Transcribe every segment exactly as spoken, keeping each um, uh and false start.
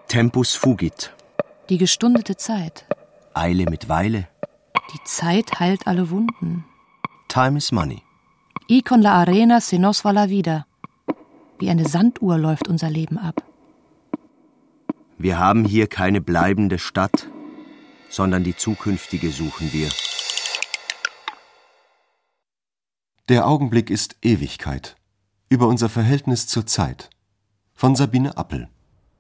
Tempus fugit. Die gestundete Zeit. Eile mit Weile. Die Zeit heilt alle Wunden. Time is money. Y con la arena se nos va la vida. Wie eine Sanduhr läuft unser Leben ab. Wir haben hier keine bleibende Stadt, sondern die zukünftige suchen wir. Der Augenblick ist Ewigkeit. Über unser Verhältnis zur Zeit. Von Sabine Appel.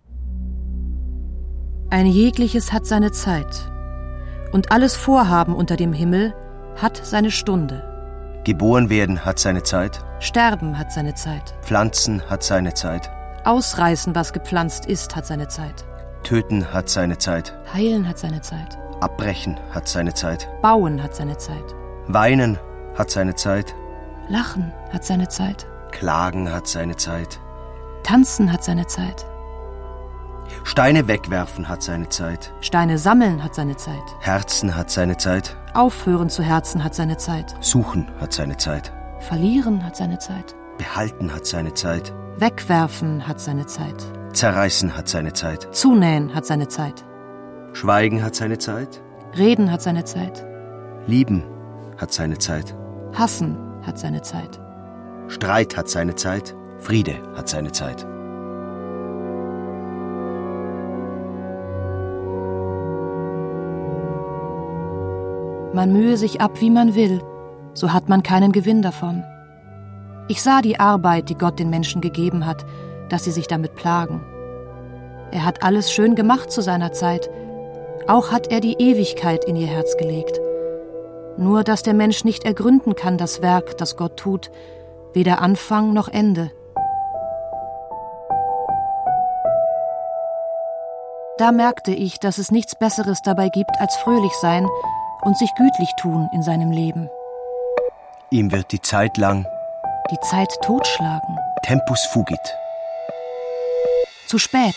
Ein jegliches hat seine Zeit. Und alles Vorhaben unter dem Himmel hat seine Stunde. Geboren werden hat seine Zeit. Sterben hat seine Zeit. Pflanzen hat seine Zeit. Ausreißen, was gepflanzt ist, hat seine Zeit. Töten hat seine Zeit. Heilen hat seine Zeit. Abbrechen hat seine Zeit. Bauen hat seine Zeit. Weinen hat seine Zeit. Lachen hat seine Zeit. Klagen hat seine Zeit. Tanzen hat seine Zeit. Steine wegwerfen hat seine Zeit. Steine sammeln hat seine Zeit. Herzen hat seine Zeit. Aufhören zu herzen hat seine Zeit. Suchen hat seine Zeit. Verlieren hat seine Zeit. Behalten hat seine Zeit. Wegwerfen hat seine Zeit. Zerreißen hat seine Zeit. Zunähen hat seine Zeit. Schweigen hat seine Zeit. Reden hat seine Zeit. Lieben hat seine Zeit. Hassen hat seine Zeit. Streit hat seine Zeit. Friede hat seine Zeit. Man mühe sich ab, wie man will, so hat man keinen Gewinn davon. Ich sah die Arbeit, die Gott den Menschen gegeben hat, dass sie sich damit plagen. Er hat alles schön gemacht zu seiner Zeit, auch hat er die Ewigkeit in ihr Herz gelegt. Nur, dass der Mensch nicht ergründen kann, das Werk, das Gott tut, weder Anfang noch Ende. Da merkte ich, dass es nichts Besseres dabei gibt, als fröhlich sein und sich gütlich tun in seinem Leben. Ihm wird die Zeit lang, die Zeit totschlagen. Tempus fugit. Zu spät.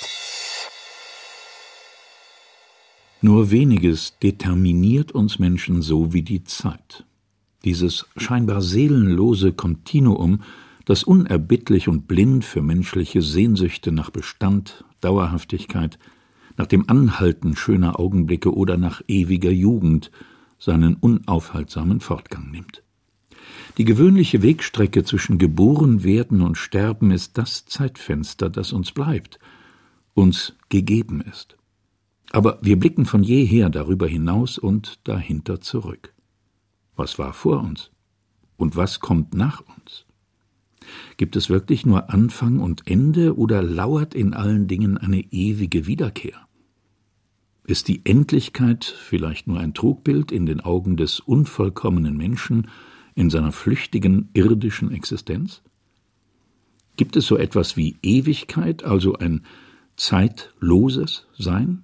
Nur weniges determiniert uns Menschen so wie die Zeit. Dieses scheinbar seelenlose Kontinuum, das unerbittlich und blind für menschliche Sehnsüchte nach Bestand, Dauerhaftigkeit, nach dem Anhalten schöner Augenblicke oder nach ewiger Jugend seinen unaufhaltsamen Fortgang nimmt. Die gewöhnliche Wegstrecke zwischen Geborenwerden und Sterben ist das Zeitfenster, das uns bleibt, uns gegeben ist. Aber wir blicken von jeher darüber hinaus und dahinter zurück. Was war vor uns? Und was kommt nach uns? Gibt es wirklich nur Anfang und Ende oder lauert in allen Dingen eine ewige Wiederkehr? Ist die Endlichkeit vielleicht nur ein Trugbild in den Augen des unvollkommenen Menschen in seiner flüchtigen irdischen Existenz? Gibt es so etwas wie Ewigkeit, also ein zeitloses Sein?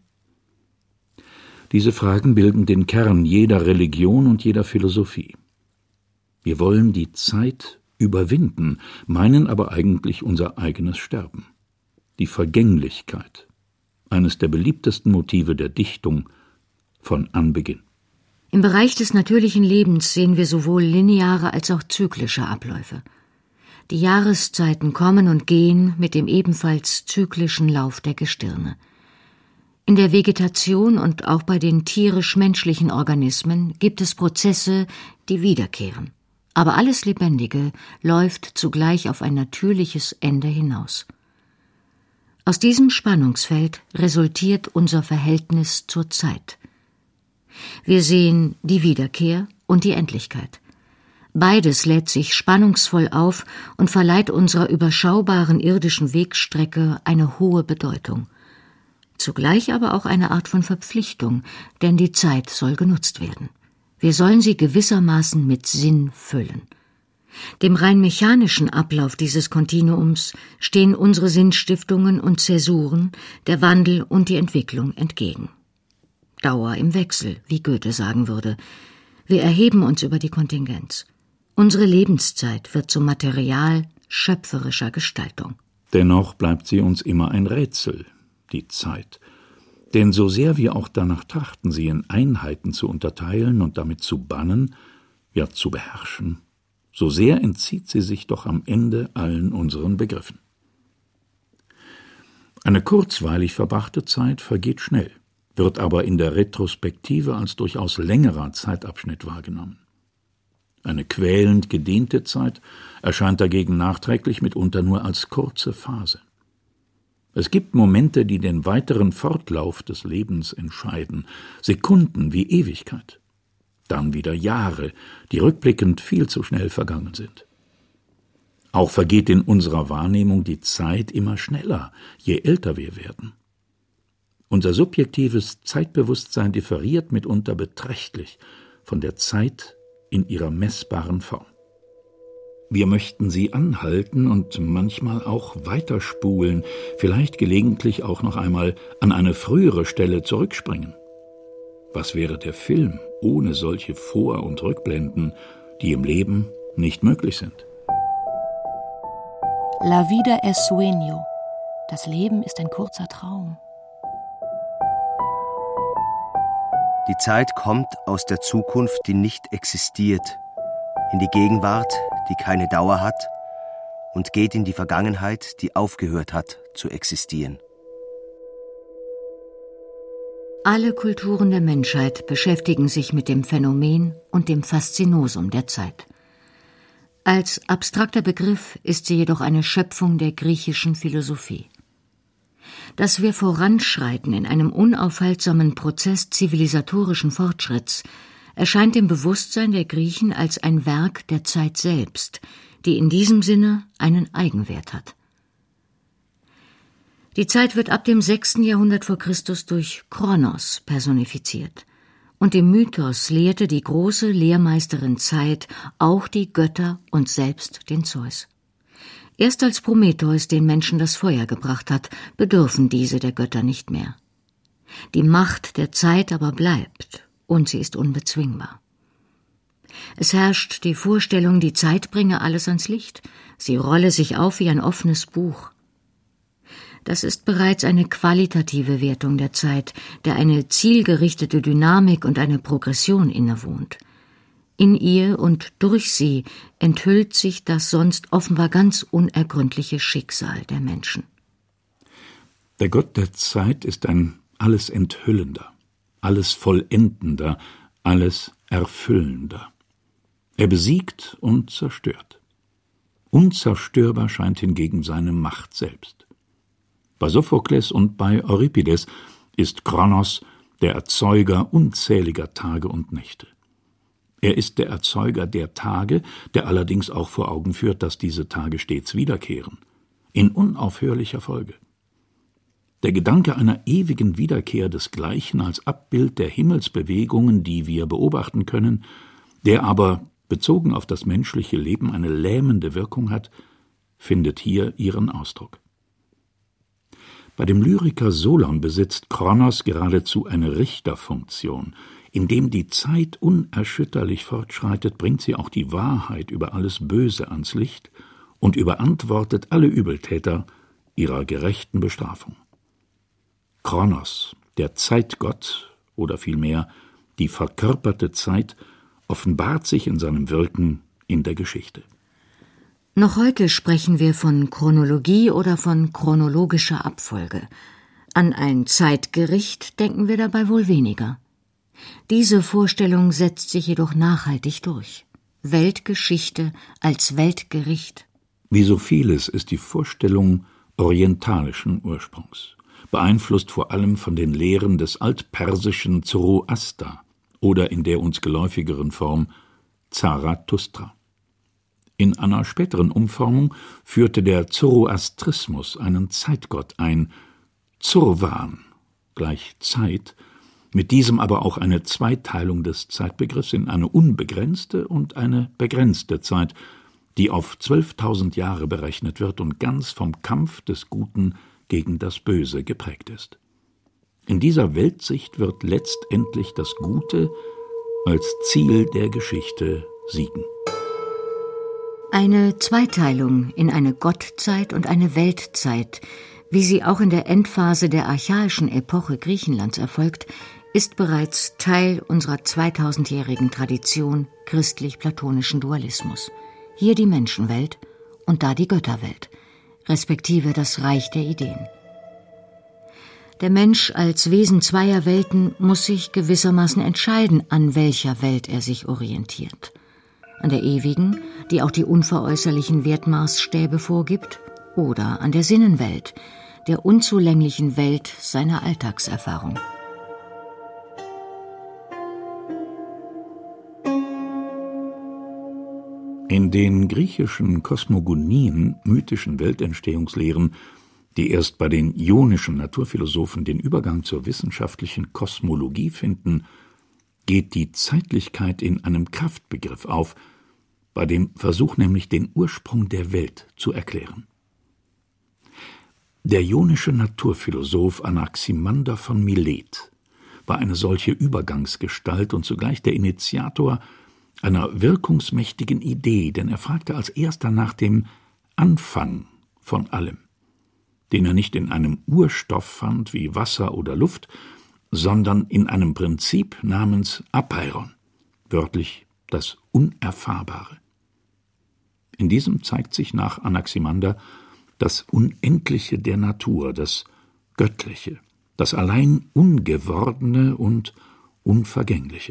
Diese Fragen bilden den Kern jeder Religion und jeder Philosophie. Wir wollen die Zeit überwinden, meinen aber eigentlich unser eigenes Sterben. Die Vergänglichkeit, eines der beliebtesten Motive der Dichtung von Anbeginn. Im Bereich des natürlichen Lebens sehen wir sowohl lineare als auch zyklische Abläufe. Die Jahreszeiten kommen und gehen mit dem ebenfalls zyklischen Lauf der Gestirne. In der Vegetation und auch bei den tierisch-menschlichen Organismen gibt es Prozesse, die wiederkehren. Aber alles Lebendige läuft zugleich auf ein natürliches Ende hinaus. Aus diesem Spannungsfeld resultiert unser Verhältnis zur Zeit. Wir sehen die Wiederkehr und die Endlichkeit. Beides lädt sich spannungsvoll auf und verleiht unserer überschaubaren irdischen Wegstrecke eine hohe Bedeutung. Zugleich aber auch eine Art von Verpflichtung, denn die Zeit soll genutzt werden. Wir sollen sie gewissermaßen mit Sinn füllen. Dem rein mechanischen Ablauf dieses Kontinuums stehen unsere Sinnstiftungen und Zäsuren, der Wandel und die Entwicklung entgegen. Dauer im Wechsel, wie Goethe sagen würde. Wir erheben uns über die Kontingenz. Unsere Lebenszeit wird zum Material schöpferischer Gestaltung. Dennoch bleibt sie uns immer ein Rätsel, die Zeit. Denn so sehr wir auch danach trachten, sie in Einheiten zu unterteilen und damit zu bannen, ja zu beherrschen, so sehr entzieht sie sich doch am Ende allen unseren Begriffen. Eine kurzweilig verbrachte Zeit vergeht schnell, wird aber in der Retrospektive als durchaus längerer Zeitabschnitt wahrgenommen. Eine quälend gedehnte Zeit erscheint dagegen nachträglich mitunter nur als kurze Phase. Es gibt Momente, die den weiteren Fortlauf des Lebens entscheiden, Sekunden wie Ewigkeit. Dann wieder Jahre, die rückblickend viel zu schnell vergangen sind. Auch vergeht in unserer Wahrnehmung die Zeit immer schneller, je älter wir werden. Unser subjektives Zeitbewusstsein differiert mitunter beträchtlich von der Zeit in ihrer messbaren Form. Wir möchten sie anhalten und manchmal auch weiterspulen, vielleicht gelegentlich auch noch einmal an eine frühere Stelle zurückspringen. Was wäre der Film ohne solche Vor- und Rückblenden, die im Leben nicht möglich sind? La vida es sueño. Das Leben ist ein kurzer Traum. Die Zeit kommt aus der Zukunft, die nicht existiert, in die Gegenwart, die keine Dauer hat, und geht in die Vergangenheit, die aufgehört hat zu existieren. Alle Kulturen der Menschheit beschäftigen sich mit dem Phänomen und dem Faszinosum der Zeit. Als abstrakter Begriff ist sie jedoch eine Schöpfung der griechischen Philosophie. Dass wir voranschreiten in einem unaufhaltsamen Prozess zivilisatorischen Fortschritts, erscheint im Bewusstsein der Griechen als ein Werk der Zeit selbst, die in diesem Sinne einen Eigenwert hat. Die Zeit wird ab dem sechsten Jahrhundert vor Christus durch Kronos personifiziert. Und im Mythos lehrte die große Lehrmeisterin Zeit auch die Götter und selbst den Zeus. Erst als Prometheus den Menschen das Feuer gebracht hat, bedürfen diese der Götter nicht mehr. Die Macht der Zeit aber bleibt, und sie ist unbezwingbar. Es herrscht die Vorstellung, die Zeit bringe alles ans Licht, sie rolle sich auf wie ein offenes Buch. Das ist bereits eine qualitative Wertung der Zeit, der eine zielgerichtete Dynamik und eine Progression innewohnt. In ihr und durch sie enthüllt sich das sonst offenbar ganz unergründliche Schicksal der Menschen. Der Gott der Zeit ist ein alles enthüllender, alles vollendender, alles erfüllender. Er besiegt und zerstört. Unzerstörbar scheint hingegen seine Macht selbst. Bei Sophokles und bei Euripides ist Kronos der Erzeuger unzähliger Tage und Nächte. Er ist der Erzeuger der Tage, der allerdings auch vor Augen führt, dass diese Tage stets wiederkehren, in unaufhörlicher Folge. Der Gedanke einer ewigen Wiederkehr desgleichen als Abbild der Himmelsbewegungen, die wir beobachten können, der aber, bezogen auf das menschliche Leben, eine lähmende Wirkung hat, findet hier ihren Ausdruck. Bei dem Lyriker Solon besitzt Kronos geradezu eine Richterfunktion. Indem die Zeit unerschütterlich fortschreitet, bringt sie auch die Wahrheit über alles Böse ans Licht und überantwortet alle Übeltäter ihrer gerechten Bestrafung. Kronos, der Zeitgott, oder vielmehr die verkörperte Zeit, offenbart sich in seinem Wirken in der Geschichte. Noch heute sprechen wir von Chronologie oder von chronologischer Abfolge. An ein Zeitgericht denken wir dabei wohl weniger. Diese Vorstellung setzt sich jedoch nachhaltig durch. Weltgeschichte als Weltgericht. Wie so vieles ist die Vorstellung orientalischen Ursprungs, beeinflusst vor allem von den Lehren des altpersischen Zoroaster oder in der uns geläufigeren Form Zarathustra. In einer späteren Umformung führte der Zoroastrismus einen Zeitgott ein, Zurvan, gleich Zeit, mit diesem aber auch eine Zweiteilung des Zeitbegriffs in eine unbegrenzte und eine begrenzte Zeit, die auf zwölftausend Jahre berechnet wird und ganz vom Kampf des Guten gegen das Böse geprägt ist. In dieser Weltsicht wird letztendlich das Gute als Ziel der Geschichte siegen. Eine Zweiteilung in eine Gottzeit und eine Weltzeit, wie sie auch in der Endphase der archaischen Epoche Griechenlands erfolgt, ist bereits Teil unserer zweitausendjährigen Tradition christlich-platonischen Dualismus. Hier die Menschenwelt und da die Götterwelt, respektive das Reich der Ideen. Der Mensch als Wesen zweier Welten muss sich gewissermaßen entscheiden, an welcher Welt er sich orientiert. An der ewigen, die auch die unveräußerlichen Wertmaßstäbe vorgibt, oder an der Sinnenwelt, der unzulänglichen Welt seiner Alltagserfahrung. In den griechischen Kosmogonien, mythischen Weltentstehungslehren, die erst bei den ionischen Naturphilosophen den Übergang zur wissenschaftlichen Kosmologie finden, geht die Zeitlichkeit in einem Kraftbegriff auf, bei dem Versuch nämlich den Ursprung der Welt zu erklären. Der ionische Naturphilosoph Anaximander von Milet war eine solche Übergangsgestalt und zugleich der Initiator einer wirkungsmächtigen Idee, denn er fragte als erster nach dem Anfang von allem, den er nicht in einem Urstoff fand wie Wasser oder Luft, sondern in einem Prinzip namens Apeiron, wörtlich das Unerfahrbare. In diesem zeigt sich nach Anaximander das Unendliche der Natur, das Göttliche, das allein Ungewordene und Unvergängliche.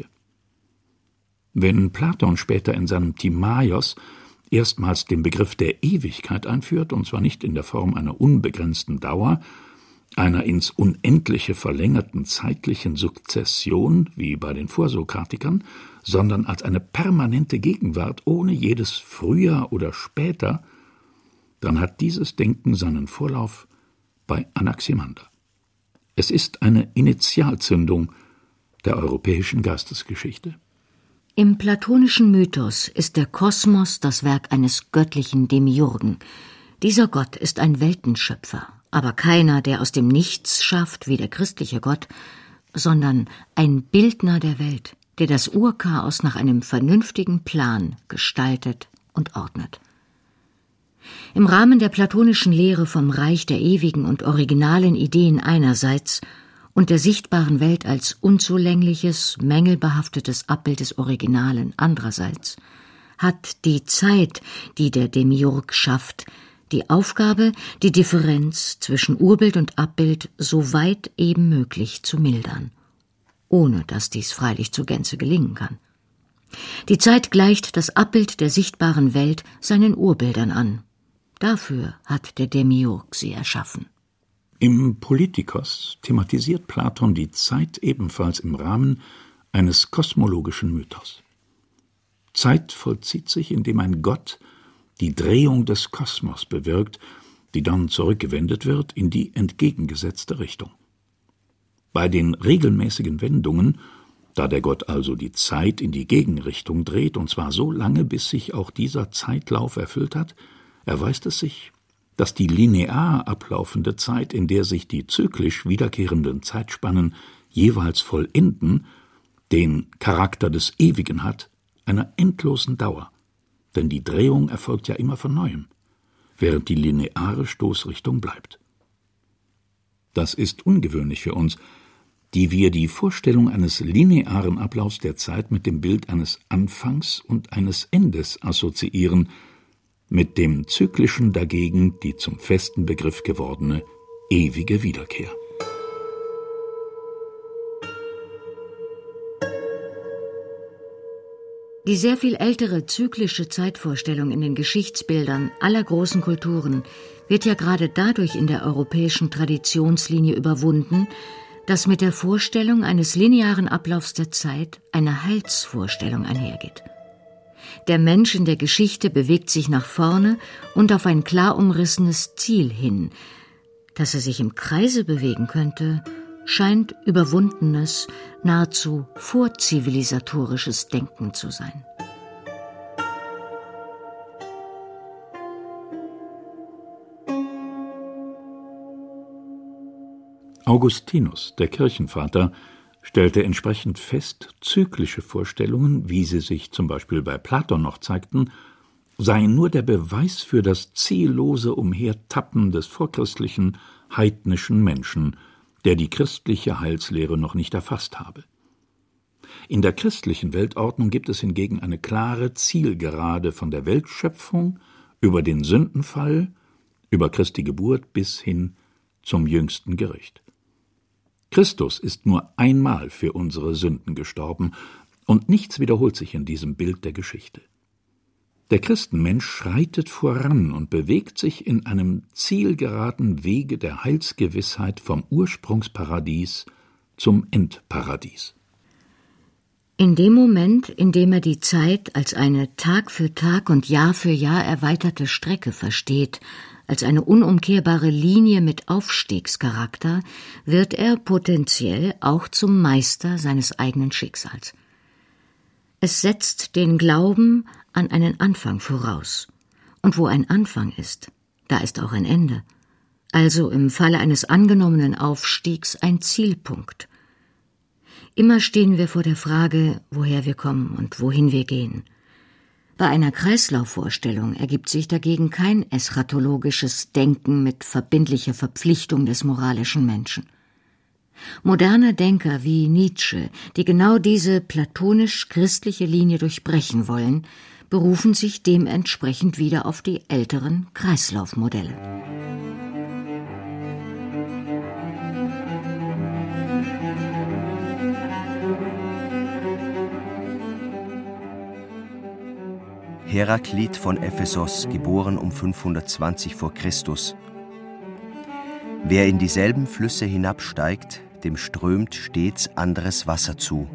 Wenn Platon später in seinem Timaios erstmals den Begriff der Ewigkeit einführt, und zwar nicht in der Form einer unbegrenzten Dauer, einer ins Unendliche verlängerten zeitlichen Sukzession, wie bei den Vorsokratikern, sondern als eine permanente Gegenwart ohne jedes Früher oder Später, dann hat dieses Denken seinen Vorlauf bei Anaximander. Es ist eine Initialzündung der europäischen Geistesgeschichte. Im platonischen Mythos ist der Kosmos das Werk eines göttlichen Demiurgen. Dieser Gott ist ein Weltenschöpfer, aber keiner, der aus dem Nichts schafft, wie der christliche Gott, sondern ein Bildner der Welt, der das Urchaos nach einem vernünftigen Plan gestaltet und ordnet. Im Rahmen der platonischen Lehre vom Reich der ewigen und originalen Ideen einerseits und der sichtbaren Welt als unzulängliches, mängelbehaftetes Abbild des Originalen andererseits, hat die Zeit, die der Demiurg schafft, die Aufgabe, die Differenz zwischen Urbild und Abbild so weit eben möglich zu mildern, ohne dass dies freilich zur Gänze gelingen kann. Die Zeit gleicht das Abbild der sichtbaren Welt seinen Urbildern an. Dafür hat der Demiurg sie erschaffen. Im Politikos thematisiert Platon die Zeit ebenfalls im Rahmen eines kosmologischen Mythos. Zeit vollzieht sich, indem ein Gott die Drehung des Kosmos bewirkt, die dann zurückgewendet wird in die entgegengesetzte Richtung. Bei den regelmäßigen Wendungen, da der Gott also die Zeit in die Gegenrichtung dreht, und zwar so lange, bis sich auch dieser Zeitlauf erfüllt hat, erweist es sich, dass die linear ablaufende Zeit, in der sich die zyklisch wiederkehrenden Zeitspannen jeweils vollenden, den Charakter des Ewigen hat, einer endlosen Dauer, denn die Drehung erfolgt ja immer von Neuem, während die lineare Stoßrichtung bleibt. Das ist ungewöhnlich für uns, die wir die Vorstellung eines linearen Ablaufs der Zeit mit dem Bild eines Anfangs und eines Endes assoziieren, mit dem Zyklischen dagegen die zum festen Begriff gewordene ewige Wiederkehr. Die sehr viel ältere zyklische Zeitvorstellung in den Geschichtsbildern aller großen Kulturen wird ja gerade dadurch in der europäischen Traditionslinie überwunden, dass mit der Vorstellung eines linearen Ablaufs der Zeit eine Heilsvorstellung einhergeht. Der Mensch in der Geschichte bewegt sich nach vorne und auf ein klar umrissenes Ziel hin. Dass er sich im Kreise bewegen könnte, scheint überwundenes, nahezu vorzivilisatorisches Denken zu sein. Augustinus, der Kirchenvater, stellte entsprechend fest, zyklische Vorstellungen, wie sie sich zum Beispiel bei Platon noch zeigten, seien nur der Beweis für das ziellose Umhertappen des vorchristlichen, heidnischen Menschen, der die christliche Heilslehre noch nicht erfasst habe. In der christlichen Weltordnung gibt es hingegen eine klare Zielgerade von der Weltschöpfung über den Sündenfall, über Christi Geburt bis hin zum jüngsten Gericht. Christus ist nur einmal für unsere Sünden gestorben, und nichts wiederholt sich in diesem Bild der Geschichte. Der Christenmensch schreitet voran und bewegt sich in einem zielgeraden Wege der Heilsgewissheit vom Ursprungsparadies zum Endparadies. In dem Moment, in dem er die Zeit als eine Tag für Tag und Jahr für Jahr erweiterte Strecke versteht, als eine unumkehrbare Linie mit Aufstiegscharakter, wird er potenziell auch zum Meister seines eigenen Schicksals. Es setzt den Glauben an einen Anfang voraus. Und wo ein Anfang ist, da ist auch ein Ende. Also im Falle eines angenommenen Aufstiegs ein Zielpunkt. Immer stehen wir vor der Frage, woher wir kommen und wohin wir gehen. Bei einer Kreislaufvorstellung ergibt sich dagegen kein eschatologisches Denken mit verbindlicher Verpflichtung des moralischen Menschen. Moderne Denker wie Nietzsche, die genau diese platonisch-christliche Linie durchbrechen wollen, berufen sich dementsprechend wieder auf die älteren Kreislaufmodelle. Heraklit von Ephesos, geboren um fünfhundertzwanzig vor Christus. Wer in dieselben Flüsse hinabsteigt, dem strömt stets anderes Wasser zu.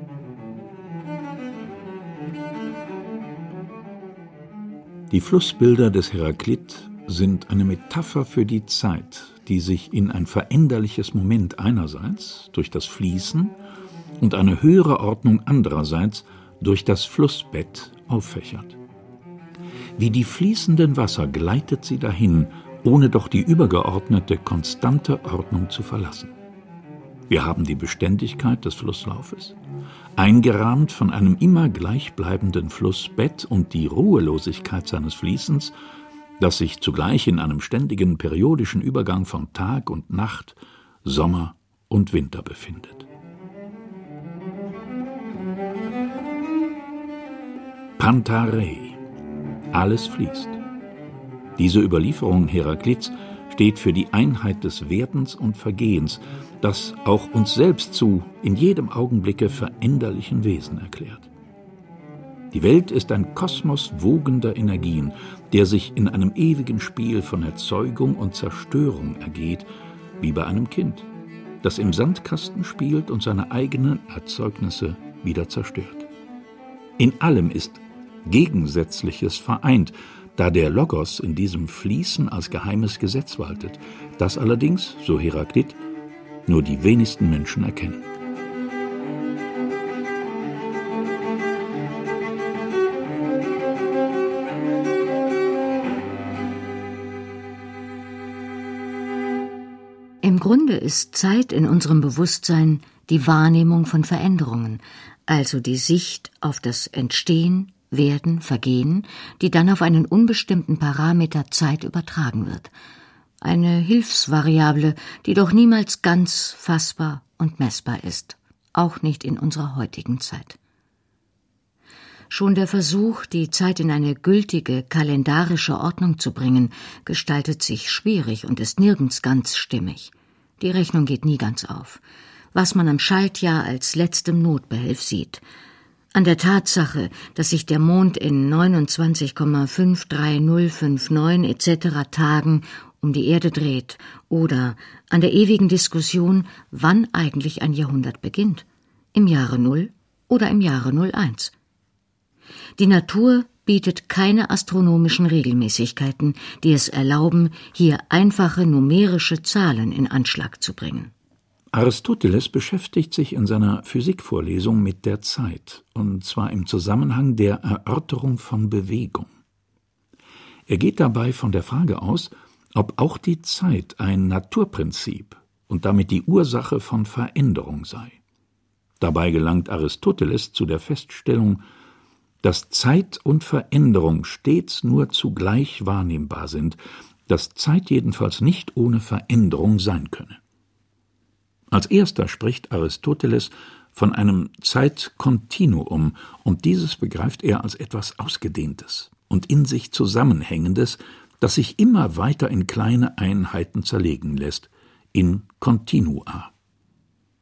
Die Flussbilder des Heraklit sind eine Metapher für die Zeit, die sich in ein veränderliches Moment einerseits durch das Fließen und eine höhere Ordnung andererseits durch das Flussbett auffächert. Wie die fließenden Wasser gleitet sie dahin, ohne doch die übergeordnete, konstante Ordnung zu verlassen. Wir haben die Beständigkeit des Flusslaufes, eingerahmt von einem immer gleichbleibenden Flussbett, und die Ruhelosigkeit seines Fließens, das sich zugleich in einem ständigen periodischen Übergang von Tag und Nacht, Sommer und Winter befindet. Pantarei. Alles fließt. Diese Überlieferung Heraklits steht für die Einheit des Werdens und Vergehens, das auch uns selbst zu in jedem Augenblicke veränderlichen Wesen erklärt. Die Welt ist ein Kosmos wogender Energien, der sich in einem ewigen Spiel von Erzeugung und Zerstörung ergeht, wie bei einem Kind, das im Sandkasten spielt und seine eigenen Erzeugnisse wieder zerstört. In allem ist Gegensätzliches vereint, da der Logos in diesem Fließen als geheimes Gesetz waltet, das allerdings, so Heraklit, nur die wenigsten Menschen erkennen. Im Grunde ist Zeit in unserem Bewusstsein die Wahrnehmung von Veränderungen, also die Sicht auf das Entstehen, Werden, Vergehen, die dann auf einen unbestimmten Parameter Zeit übertragen wird. Eine Hilfsvariable, die doch niemals ganz fassbar und messbar ist, auch nicht in unserer heutigen Zeit. Schon der Versuch, die Zeit in eine gültige, kalendarische Ordnung zu bringen, gestaltet sich schwierig und ist nirgends ganz stimmig. Die Rechnung geht nie ganz auf. Was man am Schaltjahr als letztem Notbehelf sieht, an der Tatsache, dass sich der Mond in neunundzwanzig Komma fünf drei null fünf neun et cetera Tagen um die Erde dreht, oder an der ewigen Diskussion, wann eigentlich ein Jahrhundert beginnt, im Jahre Null oder im Jahre Null eins. Die Natur bietet keine astronomischen Regelmäßigkeiten, die es erlauben, hier einfache numerische Zahlen in Anschlag zu bringen. Aristoteles beschäftigt sich in seiner Physikvorlesung mit der Zeit, und zwar im Zusammenhang der Erörterung von Bewegung. Er geht dabei von der Frage aus, ob auch die Zeit ein Naturprinzip und damit die Ursache von Veränderung sei. Dabei gelangt Aristoteles zu der Feststellung, dass Zeit und Veränderung stets nur zugleich wahrnehmbar sind, dass Zeit jedenfalls nicht ohne Veränderung sein könne. Als erster spricht Aristoteles von einem Zeitkontinuum, und dieses begreift er als etwas Ausgedehntes und in sich Zusammenhängendes, das sich immer weiter in kleine Einheiten zerlegen lässt, in Kontinua.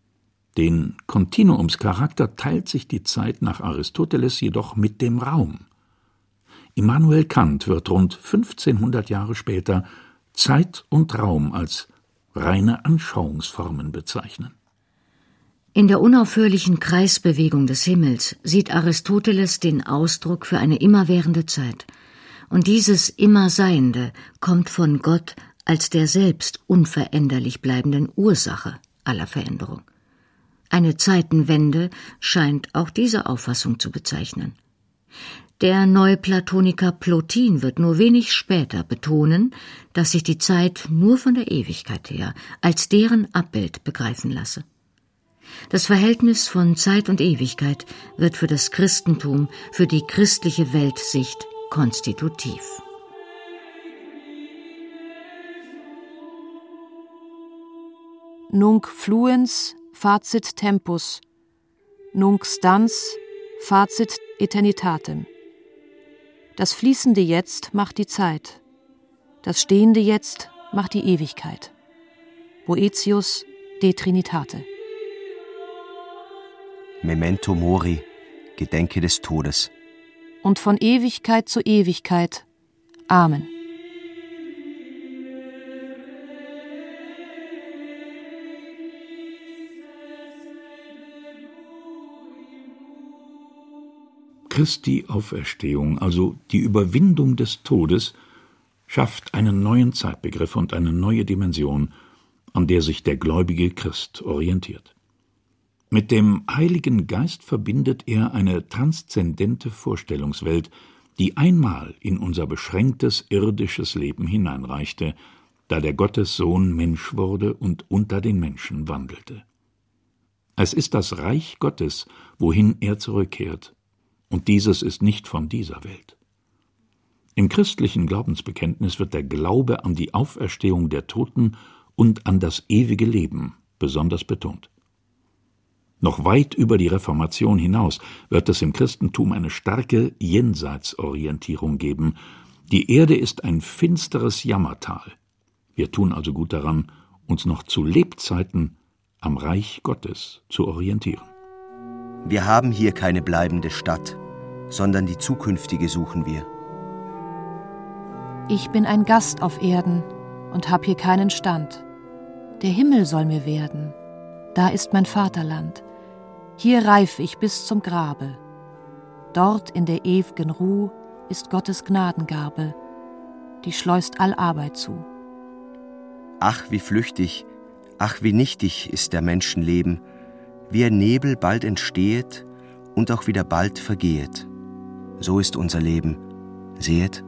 Den Kontinuumscharakter teilt sich die Zeit nach Aristoteles jedoch mit dem Raum. Immanuel Kant wird rund fünfzehnhundert Jahre später Zeit und Raum als reine Anschauungsformen bezeichnen. In der unaufhörlichen Kreisbewegung des Himmels sieht Aristoteles den Ausdruck für eine immerwährende Zeit. Und dieses Immerseiende kommt von Gott als der selbst unveränderlich bleibenden Ursache aller Veränderung. Eine Zeitenwende scheint auch diese Auffassung zu bezeichnen. Der Neuplatoniker Plotin wird nur wenig später betonen, dass sich die Zeit nur von der Ewigkeit her als deren Abbild begreifen lasse. Das Verhältnis von Zeit und Ewigkeit wird für das Christentum, für die christliche Weltsicht konstitutiv. Nunc fluens facit tempus, nunc stans facit eternitatem. Das fließende Jetzt macht die Zeit, das stehende Jetzt macht die Ewigkeit. Boëthius de Trinitate. Memento mori, gedenke des Todes. Und von Ewigkeit zu Ewigkeit. Amen. Christi Auferstehung, also die Überwindung des Todes, schafft einen neuen Zeitbegriff und eine neue Dimension, an der sich der gläubige Christ orientiert. Mit dem Heiligen Geist verbindet er eine transzendente Vorstellungswelt, die einmal in unser beschränktes irdisches Leben hineinreichte, da der Gottessohn Mensch wurde und unter den Menschen wandelte. Es ist das Reich Gottes, wohin er zurückkehrt, und dieses ist nicht von dieser Welt. Im christlichen Glaubensbekenntnis wird der Glaube an die Auferstehung der Toten und an das ewige Leben besonders betont. Noch weit über die Reformation hinaus wird es im Christentum eine starke Jenseitsorientierung geben. Die Erde ist ein finsteres Jammertal. Wir tun also gut daran, uns noch zu Lebzeiten am Reich Gottes zu orientieren. Wir haben hier keine bleibende Stadt, sondern die zukünftige suchen wir. Ich bin ein Gast auf Erden und hab hier keinen Stand. Der Himmel soll mir werden, da ist mein Vaterland. Hier reif ich bis zum Grabe. Dort in der ew'gen Ruh ist Gottes Gnadengabe, die schleust all Arbeit zu. Ach, wie flüchtig, ach, wie nichtig ist der Menschenleben, wie ein Nebel bald entstehet und auch wieder bald vergehet. So ist unser Leben. Sehet?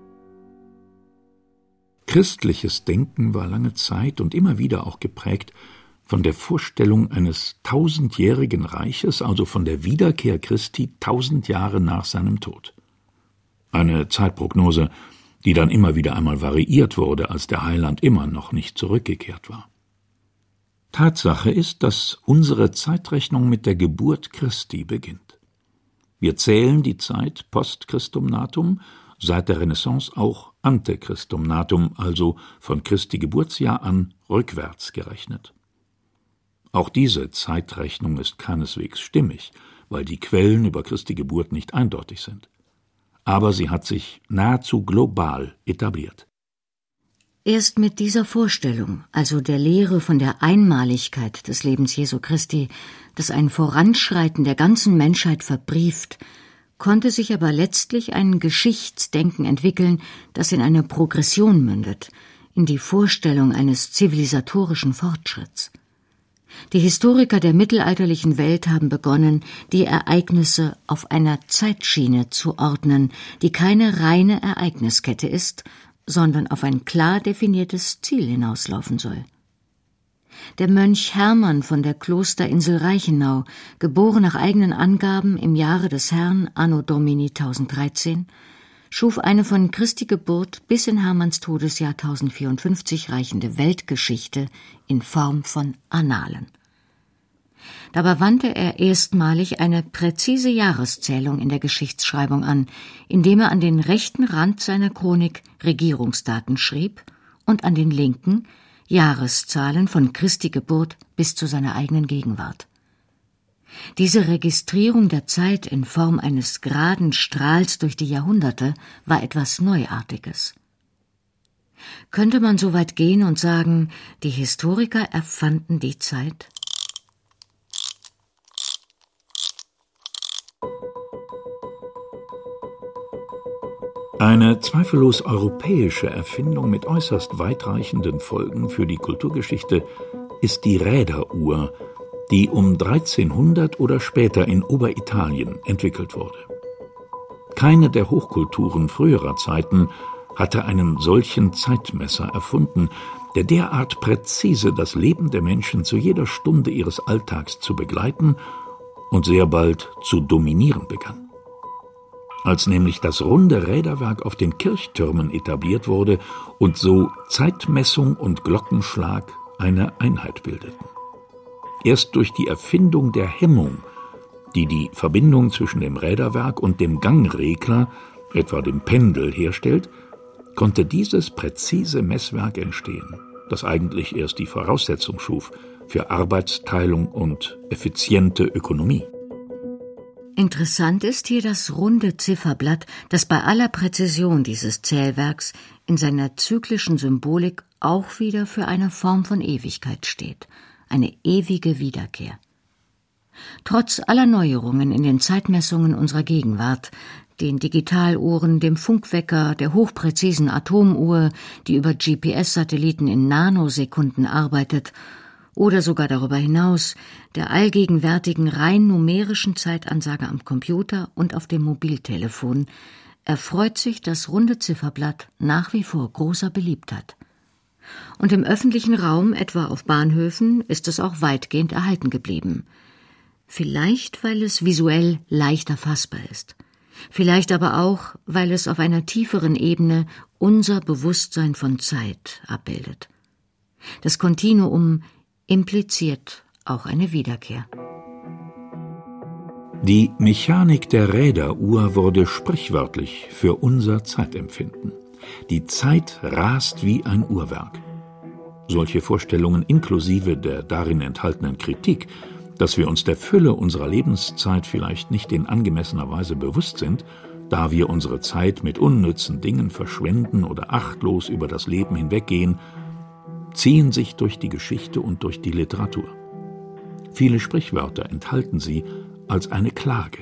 Christliches Denken war lange Zeit und immer wieder auch geprägt von der Vorstellung eines tausendjährigen Reiches, also von der Wiederkehr Christi tausend Jahre nach seinem Tod. Eine Zeitprognose, die dann immer wieder einmal variiert wurde, als der Heiland immer noch nicht zurückgekehrt war. Tatsache ist, dass unsere Zeitrechnung mit der Geburt Christi beginnt. Wir zählen die Zeit post Christum natum, seit der Renaissance auch ante Christum natum, also von Christi Geburtsjahr an rückwärts gerechnet. Auch diese Zeitrechnung ist keineswegs stimmig, weil die Quellen über Christi Geburt nicht eindeutig sind. Aber sie hat sich nahezu global etabliert. Erst mit dieser Vorstellung, also der Lehre von der Einmaligkeit des Lebens Jesu Christi, das ein Voranschreiten der ganzen Menschheit verbrieft, konnte sich aber letztlich ein Geschichtsdenken entwickeln, das in eine Progression mündet, in die Vorstellung eines zivilisatorischen Fortschritts. Die Historiker der mittelalterlichen Welt haben begonnen, die Ereignisse auf einer Zeitschiene zu ordnen, die keine reine Ereigniskette ist, sondern auf ein klar definiertes Ziel hinauslaufen soll. Der Mönch Hermann von der Klosterinsel Reichenau, geboren nach eigenen Angaben im Jahre des Herrn Anno Domini tausenddreizehn, schuf eine von Christi Geburt bis in Hermanns Todesjahr tausendvierundfünfzig reichende Weltgeschichte in Form von Annalen. Dabei wandte er erstmalig eine präzise Jahreszählung in der Geschichtsschreibung an, indem er an den rechten Rand seiner Chronik Regierungsdaten schrieb und an den linken Jahreszahlen von Christi Geburt bis zu seiner eigenen Gegenwart. Diese Registrierung der Zeit in Form eines geraden Strahls durch die Jahrhunderte war etwas Neuartiges. Könnte man so weit gehen und sagen, die Historiker erfanden die Zeit? Eine zweifellos europäische Erfindung mit äußerst weitreichenden Folgen für die Kulturgeschichte ist die Räderuhr, die um dreizehnhundert oder später in Oberitalien entwickelt wurde. Keine der Hochkulturen früherer Zeiten hatte einen solchen Zeitmesser erfunden, der derart präzise das Leben der Menschen zu jeder Stunde ihres Alltags zu begleiten und sehr bald zu dominieren begann. Als nämlich das runde Räderwerk auf den Kirchtürmen etabliert wurde und so Zeitmessung und Glockenschlag eine Einheit bildeten. Erst durch die Erfindung der Hemmung, die die Verbindung zwischen dem Räderwerk und dem Gangregler, etwa dem Pendel, herstellt, konnte dieses präzise Messwerk entstehen, das eigentlich erst die Voraussetzung schuf für Arbeitsteilung und effiziente Ökonomie. Interessant ist hier das runde Zifferblatt, das bei aller Präzision dieses Zählwerks in seiner zyklischen Symbolik auch wieder für eine Form von Ewigkeit steht, eine ewige Wiederkehr. Trotz aller Neuerungen in den Zeitmessungen unserer Gegenwart, den Digitaluhren, dem Funkwecker, der hochpräzisen Atomuhr, die über G P S-Satelliten in Nanosekunden arbeitet, oder sogar darüber hinaus der allgegenwärtigen rein numerischen Zeitansage am Computer und auf dem Mobiltelefon, erfreut sich das runde Zifferblatt nach wie vor großer Beliebtheit. Und im öffentlichen Raum, etwa auf Bahnhöfen, ist es auch weitgehend erhalten geblieben. Vielleicht, weil es visuell leichter fassbar ist. Vielleicht aber auch, weil es auf einer tieferen Ebene unser Bewusstsein von Zeit abbildet. Das Kontinuum impliziert auch eine Wiederkehr. Die Mechanik der Räderuhr wurde sprichwörtlich für unser Zeitempfinden. Die Zeit rast wie ein Uhrwerk. Solche Vorstellungen inklusive der darin enthaltenen Kritik, dass wir uns der Fülle unserer Lebenszeit vielleicht nicht in angemessener Weise bewusst sind, da wir unsere Zeit mit unnützen Dingen verschwenden oder achtlos über das Leben hinweggehen, ziehen sich durch die Geschichte und durch die Literatur. Viele Sprichwörter enthalten sie als eine Klage.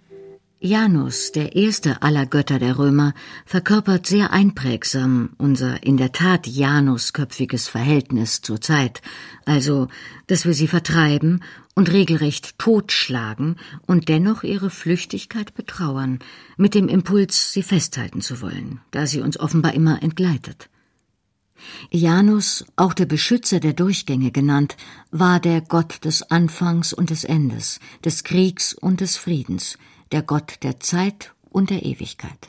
Janus, der erste aller Götter der Römer, verkörpert sehr einprägsam unser in der Tat janusköpfiges Verhältnis zur Zeit, also, dass wir sie vertreiben und regelrecht totschlagen und dennoch ihre Flüchtigkeit betrauern, mit dem Impuls, sie festhalten zu wollen, da sie uns offenbar immer entgleitet. Janus, auch der Beschützer der Durchgänge genannt, war der Gott des Anfangs und des Endes, des Kriegs und des Friedens, der Gott der Zeit und der Ewigkeit.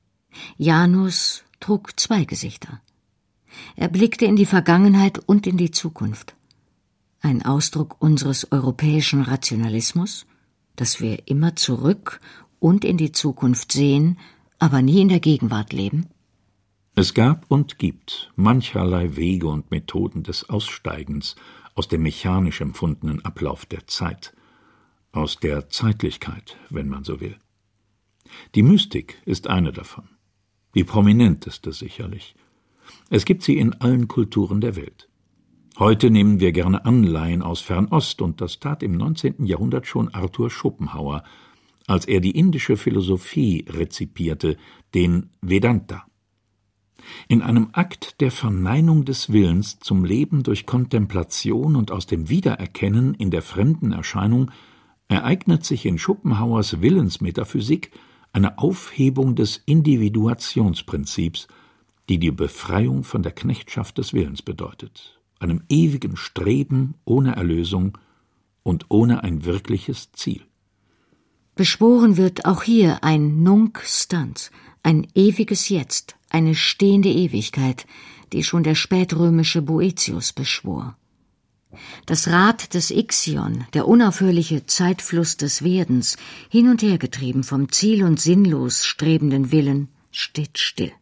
Janus trug zwei Gesichter. Er blickte in die Vergangenheit und in die Zukunft. Ein Ausdruck unseres europäischen Rationalismus, dass wir immer zurück und in die Zukunft sehen, aber nie in der Gegenwart leben? Es gab und gibt mancherlei Wege und Methoden des Aussteigens aus dem mechanisch empfundenen Ablauf der Zeit, aus der Zeitlichkeit, wenn man so will. Die Mystik ist eine davon, die prominenteste sicherlich. Es gibt sie in allen Kulturen der Welt. Heute nehmen wir gerne Anleihen aus Fernost, und das tat im neunzehnten Jahrhundert schon Arthur Schopenhauer, als er die indische Philosophie rezipierte, den Vedanta. In einem Akt der Verneinung des Willens zum Leben durch Kontemplation und aus dem Wiedererkennen in der fremden Erscheinung ereignet sich in Schopenhauers Willensmetaphysik eine Aufhebung des Individuationsprinzips, die die Befreiung von der Knechtschaft des Willens bedeutet, einem ewigen Streben ohne Erlösung und ohne ein wirkliches Ziel. Beschworen wird auch hier ein Nunc stans, ein ewiges Jetzt, eine stehende Ewigkeit, die schon der spätrömische Boëthius beschwor. Das Rad des Ixion, der unaufhörliche Zeitfluss des Werdens, hin und her getrieben vom ziel- und sinnlos strebenden Willen, steht still.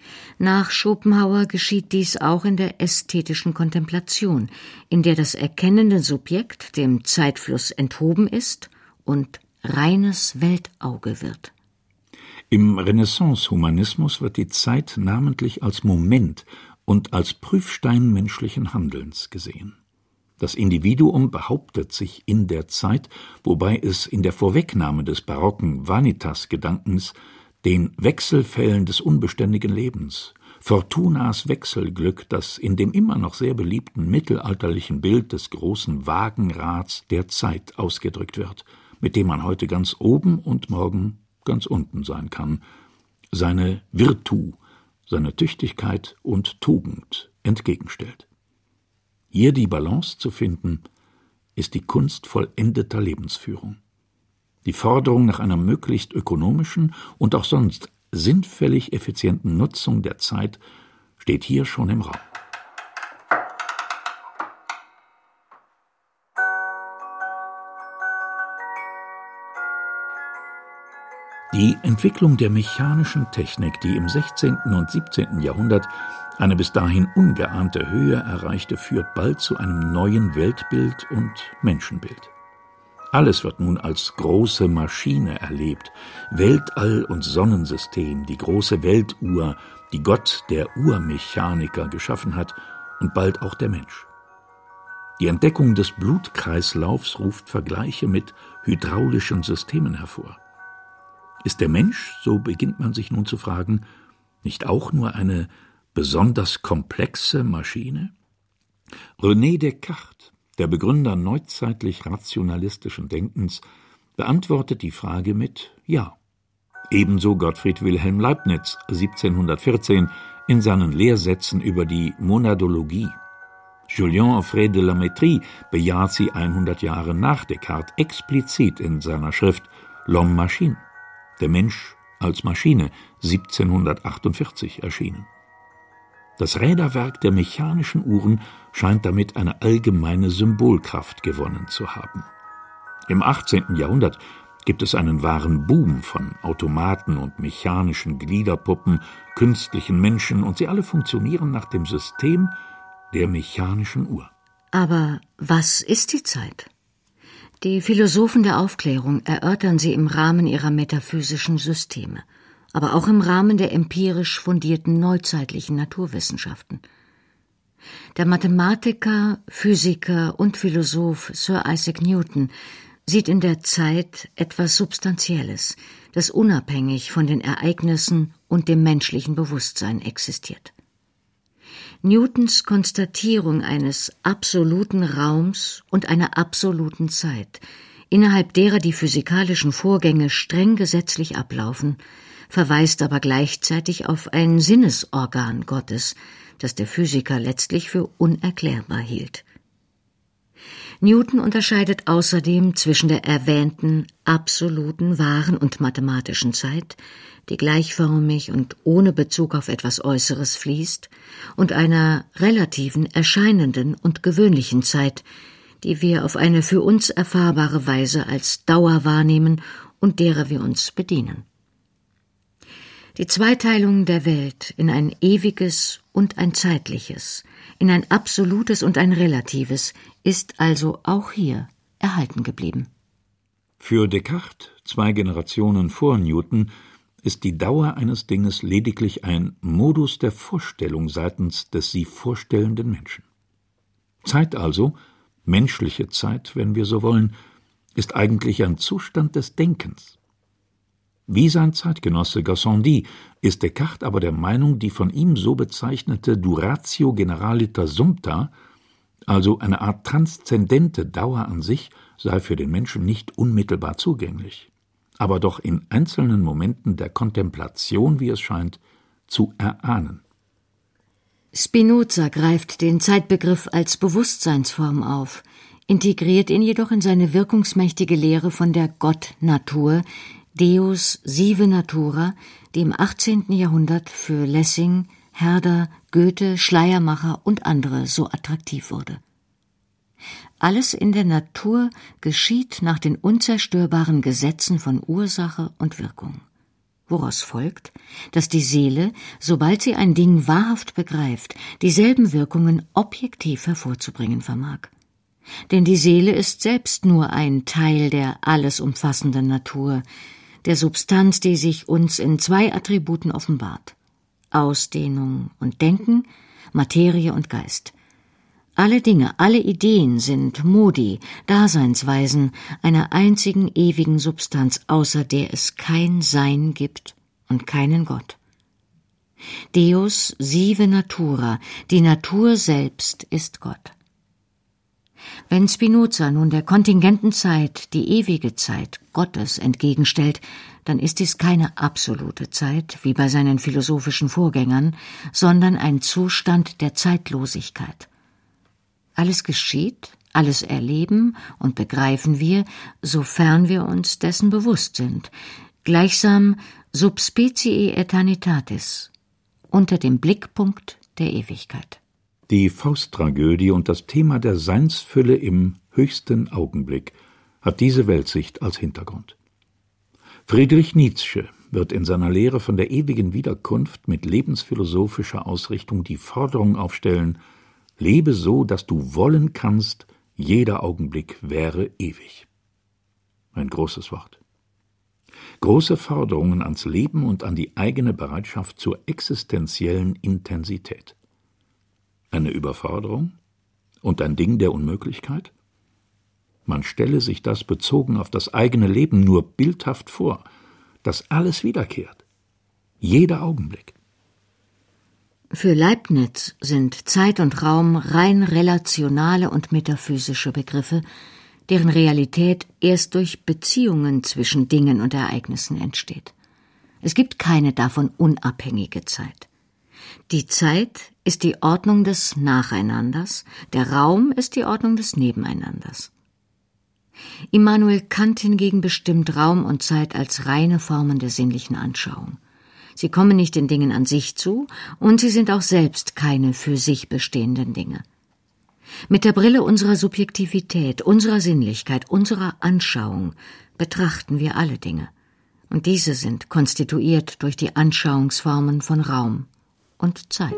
Nach Schopenhauer geschieht dies auch in der ästhetischen Kontemplation, in der das erkennende Subjekt dem Zeitfluss enthoben ist und reines Weltauge wird. Im Renaissance-Humanismus wird die Zeit namentlich als Moment und als Prüfstein menschlichen Handelns gesehen. Das Individuum behauptet sich in der Zeit, wobei es in der Vorwegnahme des barocken Vanitas-Gedankens den Wechselfällen des unbeständigen Lebens, Fortunas Wechselglück, das in dem immer noch sehr beliebten mittelalterlichen Bild des großen Wagenrads der Zeit ausgedrückt wird, mit dem man heute ganz oben und morgen ganz unten sein kann, seine Virtu, seine Tüchtigkeit und Tugend entgegenstellt. Hier die Balance zu finden, ist die Kunst vollendeter Lebensführung. Die Forderung nach einer möglichst ökonomischen und auch sonst sinnfällig effizienten Nutzung der Zeit steht hier schon im Raum. Die Entwicklung der mechanischen Technik, die im sechzehnten und siebzehnten Jahrhundert eine bis dahin ungeahnte Höhe erreichte, führt bald zu einem neuen Weltbild und Menschenbild. Alles wird nun als große Maschine erlebt, Weltall- und Sonnensystem, die große Weltuhr, die Gott, der Urmechaniker, geschaffen hat und bald auch der Mensch. Die Entdeckung des Blutkreislaufs ruft Vergleiche mit hydraulischen Systemen hervor. Ist der Mensch, so beginnt man sich nun zu fragen, nicht auch nur eine besonders komplexe Maschine? René Descartes, der Begründer neuzeitlich rationalistischen Denkens, beantwortet die Frage mit Ja. Ebenso Gottfried Wilhelm Leibniz siebzehnhundertvierzehn in seinen Lehrsätzen über die Monadologie. Julien Offray de la Métrie bejaht sie hundert Jahre nach Descartes explizit in seiner Schrift L'Homme Machine, der Mensch als Maschine, siebzehnhundertachtundvierzig erschienen. Das Räderwerk der mechanischen Uhren scheint damit eine allgemeine Symbolkraft gewonnen zu haben. Im achtzehnten Jahrhundert gibt es einen wahren Boom von Automaten und mechanischen Gliederpuppen, künstlichen Menschen, und sie alle funktionieren nach dem System der mechanischen Uhr. Aber was ist die Zeit? Die Philosophen der Aufklärung erörtern sie im Rahmen ihrer metaphysischen Systeme, aber auch im Rahmen der empirisch fundierten neuzeitlichen Naturwissenschaften. Der Mathematiker, Physiker und Philosoph Sir Isaac Newton sieht in der Zeit etwas Substanzielles, das unabhängig von den Ereignissen und dem menschlichen Bewusstsein existiert. Newtons Konstatierung eines absoluten Raums und einer absoluten Zeit, innerhalb derer die physikalischen Vorgänge streng gesetzlich ablaufen, verweist aber gleichzeitig auf ein Sinnesorgan Gottes, das der Physiker letztlich für unerklärbar hielt. Newton unterscheidet außerdem zwischen der erwähnten absoluten, wahren und mathematischen Zeit, die gleichförmig und ohne Bezug auf etwas Äußeres fließt, und einer relativen, erscheinenden und gewöhnlichen Zeit, die wir auf eine für uns erfahrbare Weise als Dauer wahrnehmen und derer wir uns bedienen. Die Zweiteilung der Welt in ein ewiges und ein zeitliches, in ein absolutes und ein relatives, ist also auch hier erhalten geblieben. Für Descartes, zwei Generationen vor Newton, ist die Dauer eines Dinges lediglich ein Modus der Vorstellung seitens des sie vorstellenden Menschen. Zeit also, menschliche Zeit, wenn wir so wollen, ist eigentlich ein Zustand des Denkens. Wie sein Zeitgenosse Gassendi ist Descartes aber der Meinung, die von ihm so bezeichnete Duratio Generalita Sumpta, also eine Art transzendente Dauer an sich, sei für den Menschen nicht unmittelbar zugänglich, aber doch in einzelnen Momenten der Kontemplation, wie es scheint, zu erahnen. Spinoza greift den Zeitbegriff als Bewusstseinsform auf, integriert ihn jedoch in seine wirkungsmächtige Lehre von der Gott-Natur, Deus sive natura, die im achtzehnten Jahrhundert für Lessing, Herder, Goethe, Schleiermacher und andere so attraktiv wurde. Alles in der Natur geschieht nach den unzerstörbaren Gesetzen von Ursache und Wirkung. woraus folgt, dass die Seele, sobald sie ein Ding wahrhaft begreift, dieselben Wirkungen objektiv hervorzubringen vermag. Denn die Seele ist selbst nur ein Teil der alles umfassenden Natur, der Substanz, die sich uns in zwei Attributen offenbart: Ausdehnung und Denken, Materie und Geist. Alle Dinge, alle Ideen sind Modi, Daseinsweisen einer einzigen ewigen Substanz, außer der es kein Sein gibt und keinen Gott. Deus sive natura, die Natur selbst ist Gott. Wenn Spinoza nun der kontingenten Zeit, die ewige Zeit Gottes entgegenstellt, dann ist dies keine absolute Zeit, wie bei seinen philosophischen Vorgängern, sondern ein Zustand der Zeitlosigkeit. Alles geschieht, alles erleben und begreifen wir, sofern wir uns dessen bewusst sind, gleichsam sub specie aeternitatis, unter dem Blickpunkt der Ewigkeit. Die Fausttragödie und das Thema der Seinsfülle im höchsten Augenblick hat diese Weltsicht als Hintergrund. Friedrich Nietzsche wird in seiner Lehre von der ewigen Wiederkunft mit lebensphilosophischer Ausrichtung die Forderung aufstellen: Lebe so, dass du wollen kannst, jeder Augenblick wäre ewig. Ein großes Wort. Große Forderungen ans Leben und an die eigene Bereitschaft zur existenziellen Intensität. Eine Überforderung und ein Ding der Unmöglichkeit? Man stelle sich das bezogen auf das eigene Leben nur bildhaft vor, dass alles wiederkehrt. Jeder Augenblick. Für Leibniz sind Zeit und Raum rein relationale und metaphysische Begriffe, deren Realität erst durch Beziehungen zwischen Dingen und Ereignissen entsteht. Es gibt keine davon unabhängige Zeit. Die Zeit ist die Ordnung des Nacheinanders, der Raum ist die Ordnung des Nebeneinanders. Immanuel Kant hingegen bestimmt Raum und Zeit als reine Formen der sinnlichen Anschauung. Sie kommen nicht den Dingen an sich zu, und sie sind auch selbst keine für sich bestehenden Dinge. Mit der Brille unserer Subjektivität, unserer Sinnlichkeit, unserer Anschauung betrachten wir alle Dinge, und diese sind konstituiert durch die Anschauungsformen von Raum und Zeit.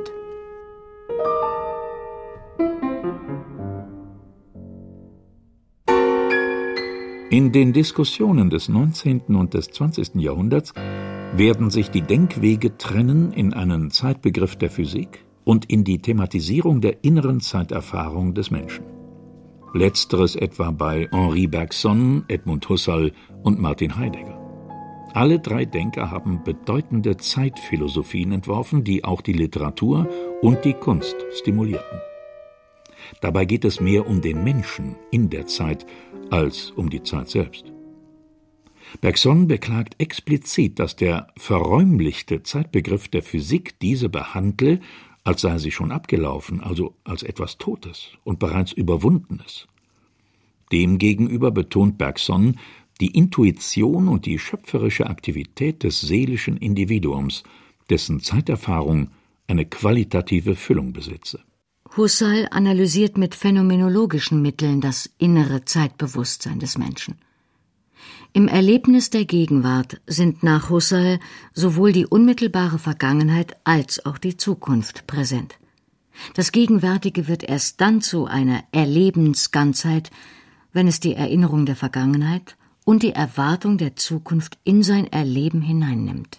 In den Diskussionen des neunzehnten und des zwanzigsten Jahrhunderts werden sich die Denkwege trennen in einen Zeitbegriff der Physik und in die Thematisierung der inneren Zeiterfahrung des Menschen. Letzteres etwa bei Henri Bergson, Edmund Husserl und Martin Heidegger. Alle drei Denker haben bedeutende Zeitphilosophien entworfen, die auch die Literatur und die Kunst stimulierten. Dabei geht es mehr um den Menschen in der Zeit als um die Zeit selbst. Bergson beklagt explizit, dass der verräumlichte Zeitbegriff der Physik diese behandle, als sei sie schon abgelaufen, also als etwas Totes und bereits Überwundenes. Demgegenüber betont Bergson die Intuition und die schöpferische Aktivität des seelischen Individuums, dessen Zeiterfahrung eine qualitative Füllung besitze. Husserl analysiert mit phänomenologischen Mitteln das innere Zeitbewusstsein des Menschen. Im Erlebnis der Gegenwart sind nach Husserl sowohl die unmittelbare Vergangenheit als auch die Zukunft präsent. Das Gegenwärtige wird erst dann zu einer Erlebensganzheit, wenn es die Erinnerung der Vergangenheit und die Erwartung der Zukunft in sein Erleben hineinnimmt.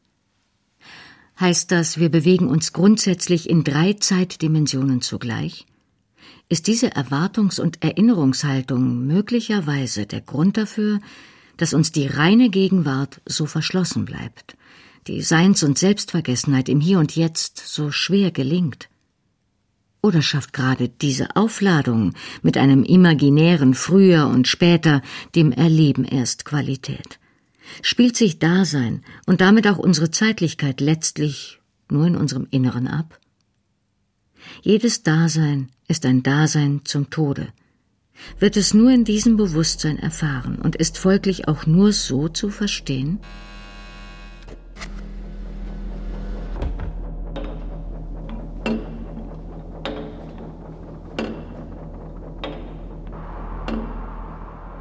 Heißt das, wir bewegen uns grundsätzlich in drei Zeitdimensionen zugleich? Ist diese Erwartungs- und Erinnerungshaltung möglicherweise der Grund dafür, dass uns die reine Gegenwart so verschlossen bleibt, die Seins- und Selbstvergessenheit im Hier und Jetzt so schwer gelingt? Oder schafft gerade diese Aufladung mit einem imaginären Früher und Später dem Erleben erst Qualität? Spielt sich Dasein und damit auch unsere Zeitlichkeit letztlich nur in unserem Inneren ab? Jedes Dasein ist ein Dasein zum Tode, wird es nur in diesem Bewusstsein erfahren und ist folglich auch nur so zu verstehen?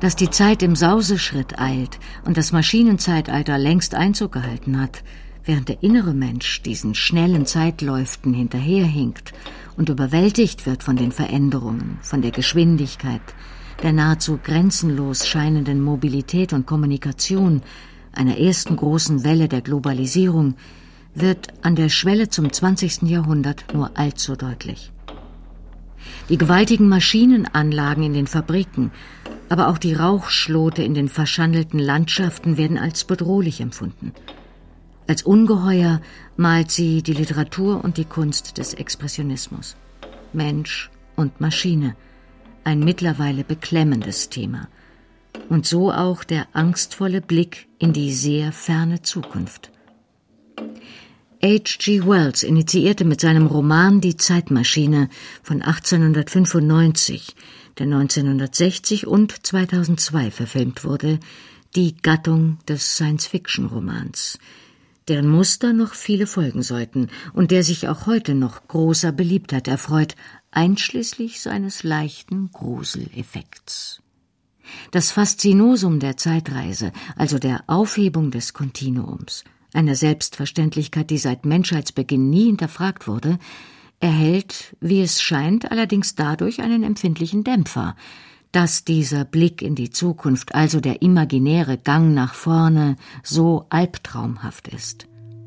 Dass die Zeit im Sauseschritt eilt und das Maschinenzeitalter längst Einzug gehalten hat, während der innere Mensch diesen schnellen Zeitläuften hinterherhinkt und überwältigt wird von den Veränderungen, von der Geschwindigkeit, der nahezu grenzenlos scheinenden Mobilität und Kommunikation, einer ersten großen Welle der Globalisierung, wird an der Schwelle zum zwanzigsten Jahrhundert nur allzu deutlich. Die gewaltigen Maschinenanlagen in den Fabriken, aber auch die Rauchschlote in den verschandelten Landschaften werden als bedrohlich empfunden. Als Ungeheuer malt sie die Literatur und die Kunst des Expressionismus. Mensch und Maschine, ein mittlerweile beklemmendes Thema. Und so auch der angstvolle Blick in die sehr ferne Zukunft. H G Wells initiierte mit seinem Roman Die Zeitmaschine von achtzehnhundertfünfundneunzig, der neunzehnhundertsechzig und zweitausendzwei verfilmt wurde, die Gattung des Science-Fiction-Romans, deren Muster noch viele folgen sollten und der sich auch heute noch großer Beliebtheit erfreut, einschließlich seines leichten Gruseleffekts. Das Faszinosum der Zeitreise, also der Aufhebung des Kontinuums, einer Selbstverständlichkeit, die seit Menschheitsbeginn nie hinterfragt wurde, erhält, wie es scheint, allerdings dadurch einen empfindlichen Dämpfer, dass dieser Blick in die Zukunft, also der imaginäre Gang nach vorne, so albtraumhaft ist.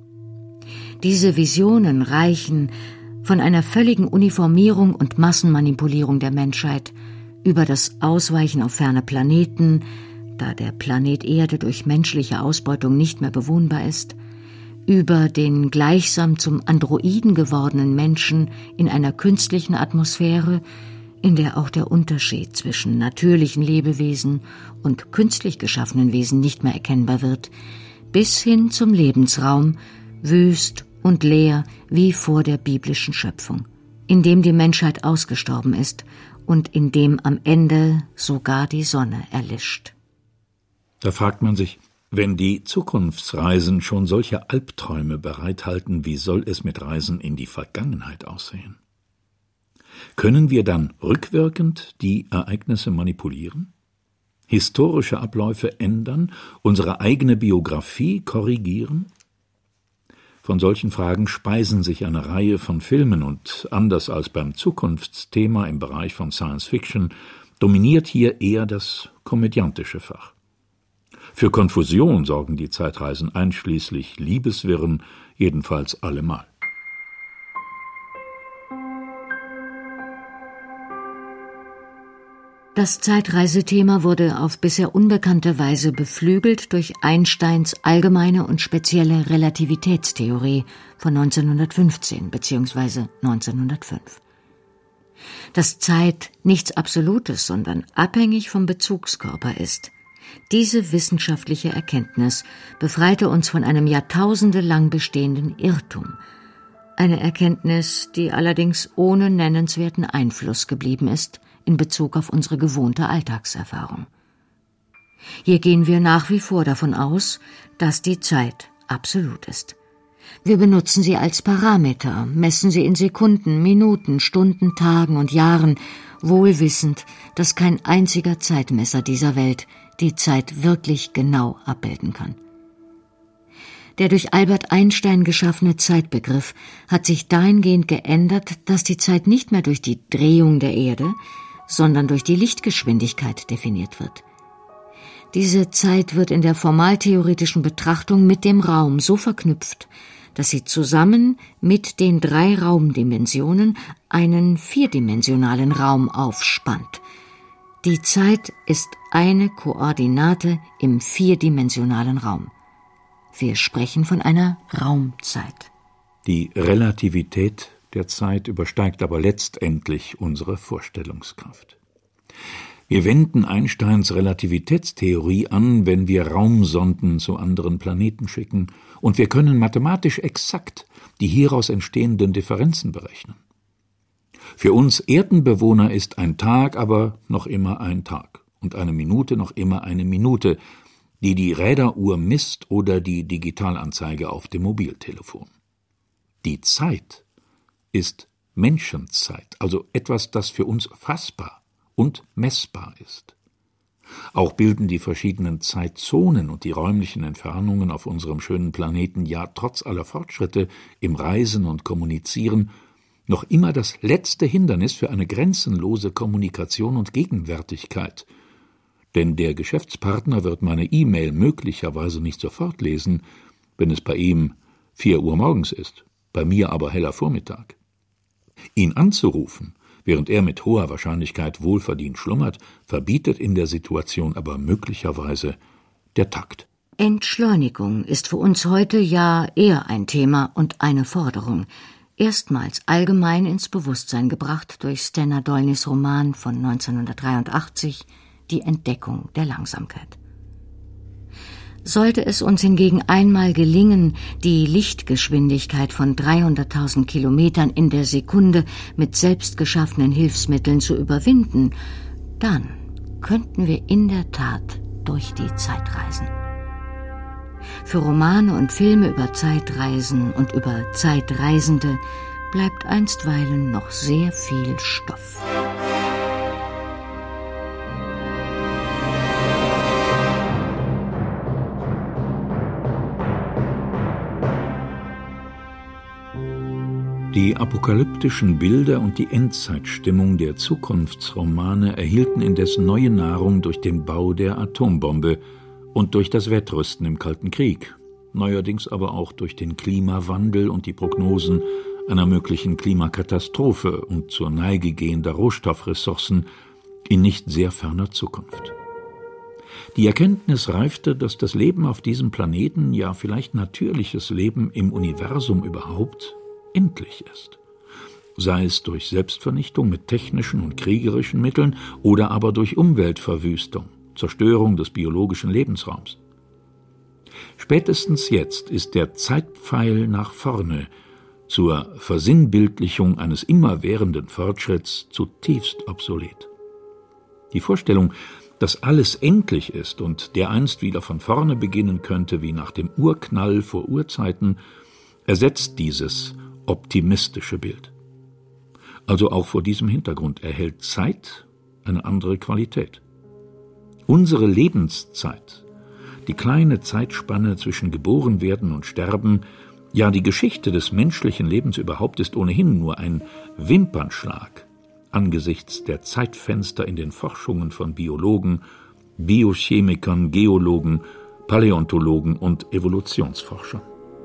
Diese Visionen reichen von einer völligen Uniformierung und Massenmanipulierung der Menschheit über das Ausweichen auf ferne Planeten, da der Planet Erde durch menschliche Ausbeutung nicht mehr bewohnbar ist, über den gleichsam zum Androiden gewordenen Menschen in einer künstlichen Atmosphäre, in der auch der Unterschied zwischen natürlichen Lebewesen und künstlich geschaffenen Wesen nicht mehr erkennbar wird, bis hin zum Lebensraum, wüst und leer wie vor der biblischen Schöpfung, in dem die Menschheit ausgestorben ist und in dem am Ende sogar die Sonne erlischt. Da fragt man sich, wenn die Zukunftsreisen schon solche Albträume bereithalten, wie soll es mit Reisen in die Vergangenheit aussehen? Können wir dann rückwirkend die Ereignisse manipulieren? Historische Abläufe ändern? Unsere eigene Biografie korrigieren? Von solchen Fragen speisen sich eine Reihe von Filmen und, anders als beim Zukunftsthema im Bereich von Science Fiction, dominiert hier eher das komödiantische Fach. Für Konfusion sorgen die Zeitreisen einschließlich Liebeswirren jedenfalls allemal. Das Zeitreisethema wurde auf bisher unbekannte Weise beflügelt durch Einsteins allgemeine und spezielle Relativitätstheorie von neunzehnhundertfünfzehn bzw. neunzehnhundertfünf. Dass Zeit nichts Absolutes, sondern abhängig vom Bezugskörper ist, diese wissenschaftliche Erkenntnis befreite uns von einem jahrtausendelang bestehenden Irrtum. Eine Erkenntnis, die allerdings ohne nennenswerten Einfluss geblieben ist in Bezug auf unsere gewohnte Alltagserfahrung. Hier gehen wir nach wie vor davon aus, dass die Zeit absolut ist. Wir benutzen sie als Parameter, messen sie in Sekunden, Minuten, Stunden, Tagen und Jahren, wohl wissend, dass kein einziger Zeitmesser dieser Welt die Zeit wirklich genau abbilden kann. Der durch Albert Einstein geschaffene Zeitbegriff hat sich dahingehend geändert, dass die Zeit nicht mehr durch die Drehung der Erde, sondern durch die Lichtgeschwindigkeit definiert wird. Diese Zeit wird in der formaltheoretischen Betrachtung mit dem Raum so verknüpft, dass sie zusammen mit den drei Raumdimensionen einen vierdimensionalen Raum aufspannt. Die Zeit ist eine Koordinate im vierdimensionalen Raum. Wir sprechen von einer Raumzeit. Die Relativität der Zeit übersteigt aber letztendlich unsere Vorstellungskraft. Wir wenden Einsteins Relativitätstheorie an, wenn wir Raumsonden zu anderen Planeten schicken, und wir können mathematisch exakt die hieraus entstehenden Differenzen berechnen. Für uns Erdenbewohner ist ein Tag aber noch immer ein Tag und eine Minute noch immer eine Minute, die die Räderuhr misst oder die Digitalanzeige auf dem Mobiltelefon. Die Zeit ist Menschenzeit, also etwas, das für uns fassbar und messbar ist. Auch bilden die verschiedenen Zeitzonen und die räumlichen Entfernungen auf unserem schönen Planeten ja trotz aller Fortschritte im Reisen und Kommunizieren noch immer das letzte Hindernis für eine grenzenlose Kommunikation und Gegenwärtigkeit. Denn der Geschäftspartner wird meine E-Mail möglicherweise nicht sofort lesen, wenn es bei ihm vier Uhr morgens ist, bei mir aber heller Vormittag. Ihn anzurufen, während er mit hoher Wahrscheinlichkeit wohlverdient schlummert, verbietet in der Situation aber möglicherweise der Takt. Entschleunigung ist für uns heute ja eher ein Thema und eine Forderung, erstmals allgemein ins Bewusstsein gebracht durch Stena Dolnys Roman von neunzehnhundertdreiundachtzig »Die Entdeckung der Langsamkeit«. Sollte es uns hingegen einmal gelingen, die Lichtgeschwindigkeit von dreihunderttausend Kilometern in der Sekunde mit selbstgeschaffenen Hilfsmitteln zu überwinden, dann könnten wir in der Tat durch die Zeit reisen. Für Romane und Filme über Zeitreisen und über Zeitreisende bleibt einstweilen noch sehr viel Stoff. Die apokalyptischen Bilder und die Endzeitstimmung der Zukunftsromane erhielten indes neue Nahrung durch den Bau der Atombombe und durch das Wettrüsten im Kalten Krieg, neuerdings aber auch durch den Klimawandel und die Prognosen einer möglichen Klimakatastrophe und zur Neige gehender Rohstoffressourcen in nicht sehr ferner Zukunft. Die Erkenntnis reifte, dass das Leben auf diesem Planeten, ja vielleicht natürliches Leben im Universum überhaupt, endlich ist. Sei es durch Selbstvernichtung mit technischen und kriegerischen Mitteln oder aber durch Umweltverwüstung, Zerstörung des biologischen Lebensraums. Spätestens jetzt ist der Zeitpfeil nach vorne zur Versinnbildlichung eines immerwährenden Fortschritts zutiefst obsolet. Die Vorstellung, dass alles endlich ist und dereinst wieder von vorne beginnen könnte wie nach dem Urknall vor Urzeiten, ersetzt dieses optimistische Bild. Also auch vor diesem Hintergrund erhält Zeit eine andere Qualität. Unsere Lebenszeit, die kleine Zeitspanne zwischen Geborenwerden und Sterben, ja die Geschichte des menschlichen Lebens überhaupt ist ohnehin nur ein Wimpernschlag angesichts der Zeitfenster in den Forschungen von Biologen, Biochemikern, Geologen, Paläontologen und Evolutionsforschern.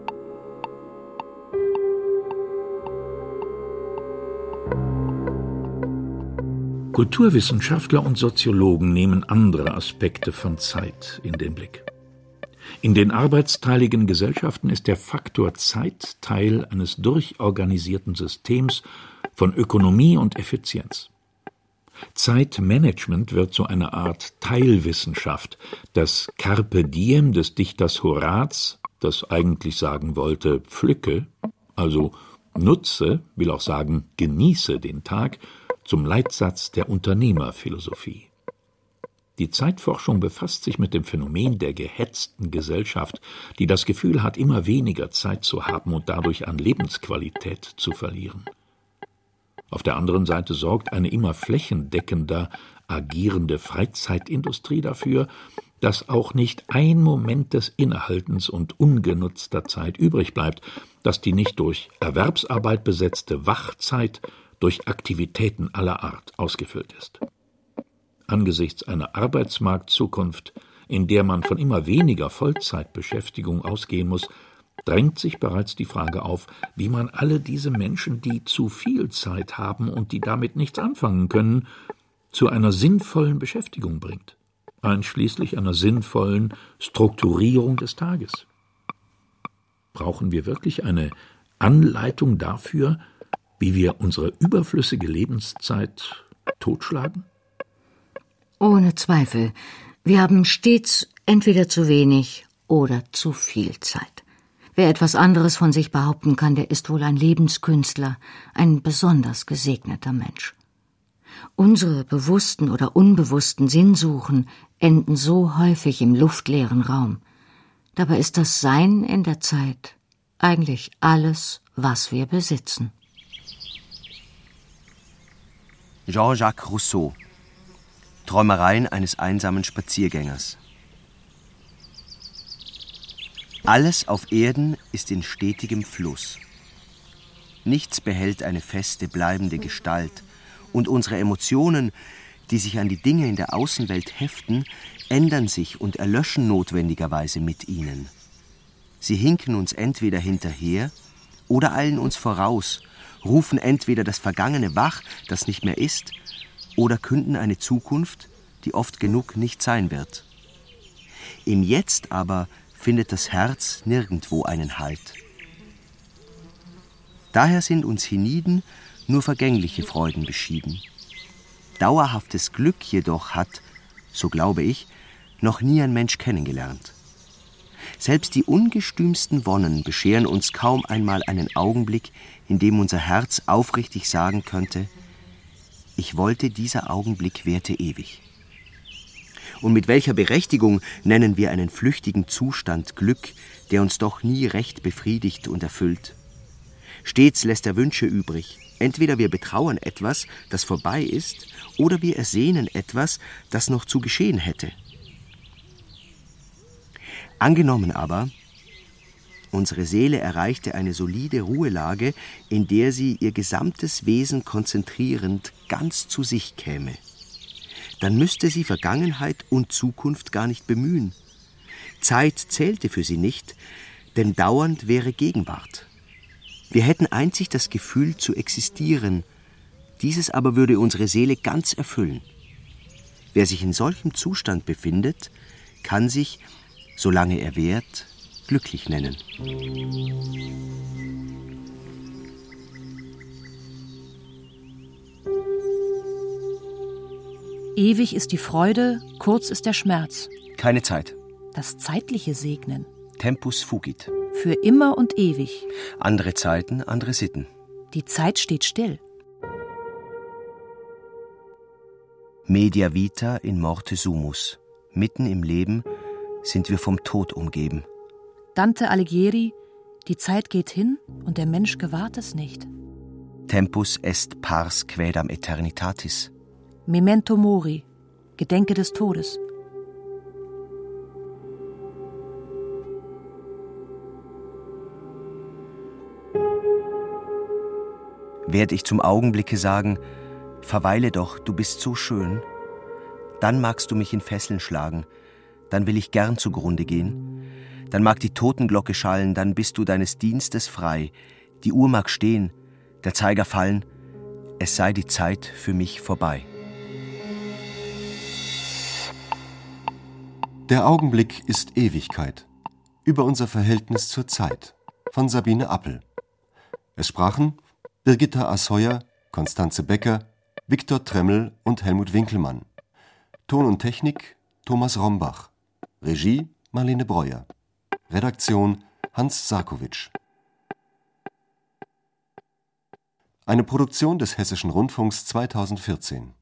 Kulturwissenschaftler und Soziologen nehmen andere Aspekte von Zeit in den Blick. In den arbeitsteiligen Gesellschaften ist der Faktor Zeit Teil eines durchorganisierten Systems von Ökonomie und Effizienz. Zeitmanagement wird zu einer Art Teilwissenschaft. Das Carpe Diem des Dichters Horaz, das eigentlich sagen wollte pflücke, also nutze, will auch sagen genieße den Tag, zum Leitsatz der Unternehmerphilosophie. Die Zeitforschung befasst sich mit dem Phänomen der gehetzten Gesellschaft, die das Gefühl hat, immer weniger Zeit zu haben und dadurch an Lebensqualität zu verlieren. Auf der anderen Seite sorgt eine immer flächendeckender agierende Freizeitindustrie dafür, dass auch nicht ein Moment des Innehaltens und ungenutzter Zeit übrig bleibt, dass die nicht durch Erwerbsarbeit besetzte Wachzeit durch Aktivitäten aller Art ausgefüllt ist. Angesichts einer Arbeitsmarktzukunft, in der man von immer weniger Vollzeitbeschäftigung ausgehen muss, drängt sich bereits die Frage auf, wie man alle diese Menschen, die zu viel Zeit haben und die damit nichts anfangen können, zu einer sinnvollen Beschäftigung bringt, einschließlich einer sinnvollen Strukturierung des Tages. Brauchen wir wirklich eine Anleitung dafür, wie wir unsere überflüssige Lebenszeit totschlagen? Ohne Zweifel. Wir haben stets entweder zu wenig oder zu viel Zeit. Wer etwas anderes von sich behaupten kann, der ist wohl ein Lebenskünstler, ein besonders gesegneter Mensch. Unsere bewussten oder unbewussten Sinnsuchen enden so häufig im luftleeren Raum. Dabei ist das Sein in der Zeit eigentlich alles, was wir besitzen. Jean-Jacques Rousseau. Träumereien eines einsamen Spaziergängers. Alles auf Erden ist in stetigem Fluss. Nichts behält eine feste, bleibende Gestalt, und unsere Emotionen, die sich an die Dinge in der Außenwelt heften, ändern sich und erlöschen notwendigerweise mit ihnen. Sie hinken uns entweder hinterher oder eilen uns voraus, rufen entweder das Vergangene wach, das nicht mehr ist, oder künden eine Zukunft, die oft genug nicht sein wird. Im Jetzt aber findet das Herz nirgendwo einen Halt. Daher sind uns hienieden nur vergängliche Freuden beschieden. Dauerhaftes Glück jedoch hat, so glaube ich, noch nie ein Mensch kennengelernt. Selbst die ungestümsten Wonnen bescheren uns kaum einmal einen Augenblick, in dem unser Herz aufrichtig sagen könnte: Ich wollte, dieser Augenblick währte ewig. Und mit welcher Berechtigung nennen wir einen flüchtigen Zustand Glück, der uns doch nie recht befriedigt und erfüllt? Stets lässt er Wünsche übrig. Entweder wir betrauern etwas, das vorbei ist, oder wir ersehnen etwas, das noch zu geschehen hätte. Angenommen aber, unsere Seele erreichte eine solide Ruhelage, in der sie ihr gesamtes Wesen konzentrierend ganz zu sich käme, dann müsste sie Vergangenheit und Zukunft gar nicht bemühen. Zeit zählte für sie nicht, denn dauernd wäre Gegenwart. Wir hätten einzig das Gefühl zu existieren, dieses aber würde unsere Seele ganz erfüllen. Wer sich in solchem Zustand befindet, kann sich, solange er währt, glücklich nennen. Ewig ist die Freude, kurz ist der Schmerz. Keine Zeit. Das Zeitliche segnen. Tempus fugit. Für immer und ewig. Andere Zeiten, andere Sitten. Die Zeit steht still. Media vita in morte sumus. Mitten im Leben sind wir vom Tod umgeben. Dante Alighieri: Die Zeit geht hin und der Mensch gewahrt es nicht. Tempus est pars quaedam eternitatis. Memento mori, Gedenke des Todes. Werd ich zum Augenblicke sagen: Verweile doch, du bist so schön, dann magst du mich in Fesseln schlagen, dann will ich gern zugrunde gehen. Dann mag die Totenglocke schallen, dann bist du deines Dienstes frei. Die Uhr mag stehen, der Zeiger fallen, es sei die Zeit für mich vorbei. Der Augenblick ist Ewigkeit. Über unser Verhältnis zur Zeit von Sabine Appel. Es sprachen Birgitta Asheuer, Constanze Becker, Viktor Tremmel und Helmut Winkelmann. Ton und Technik Thomas Rombach. Regie Marlene Breuer. Redaktion Hans Sarkowitsch. Eine Produktion des Hessischen Rundfunks zweitausendvierzehn.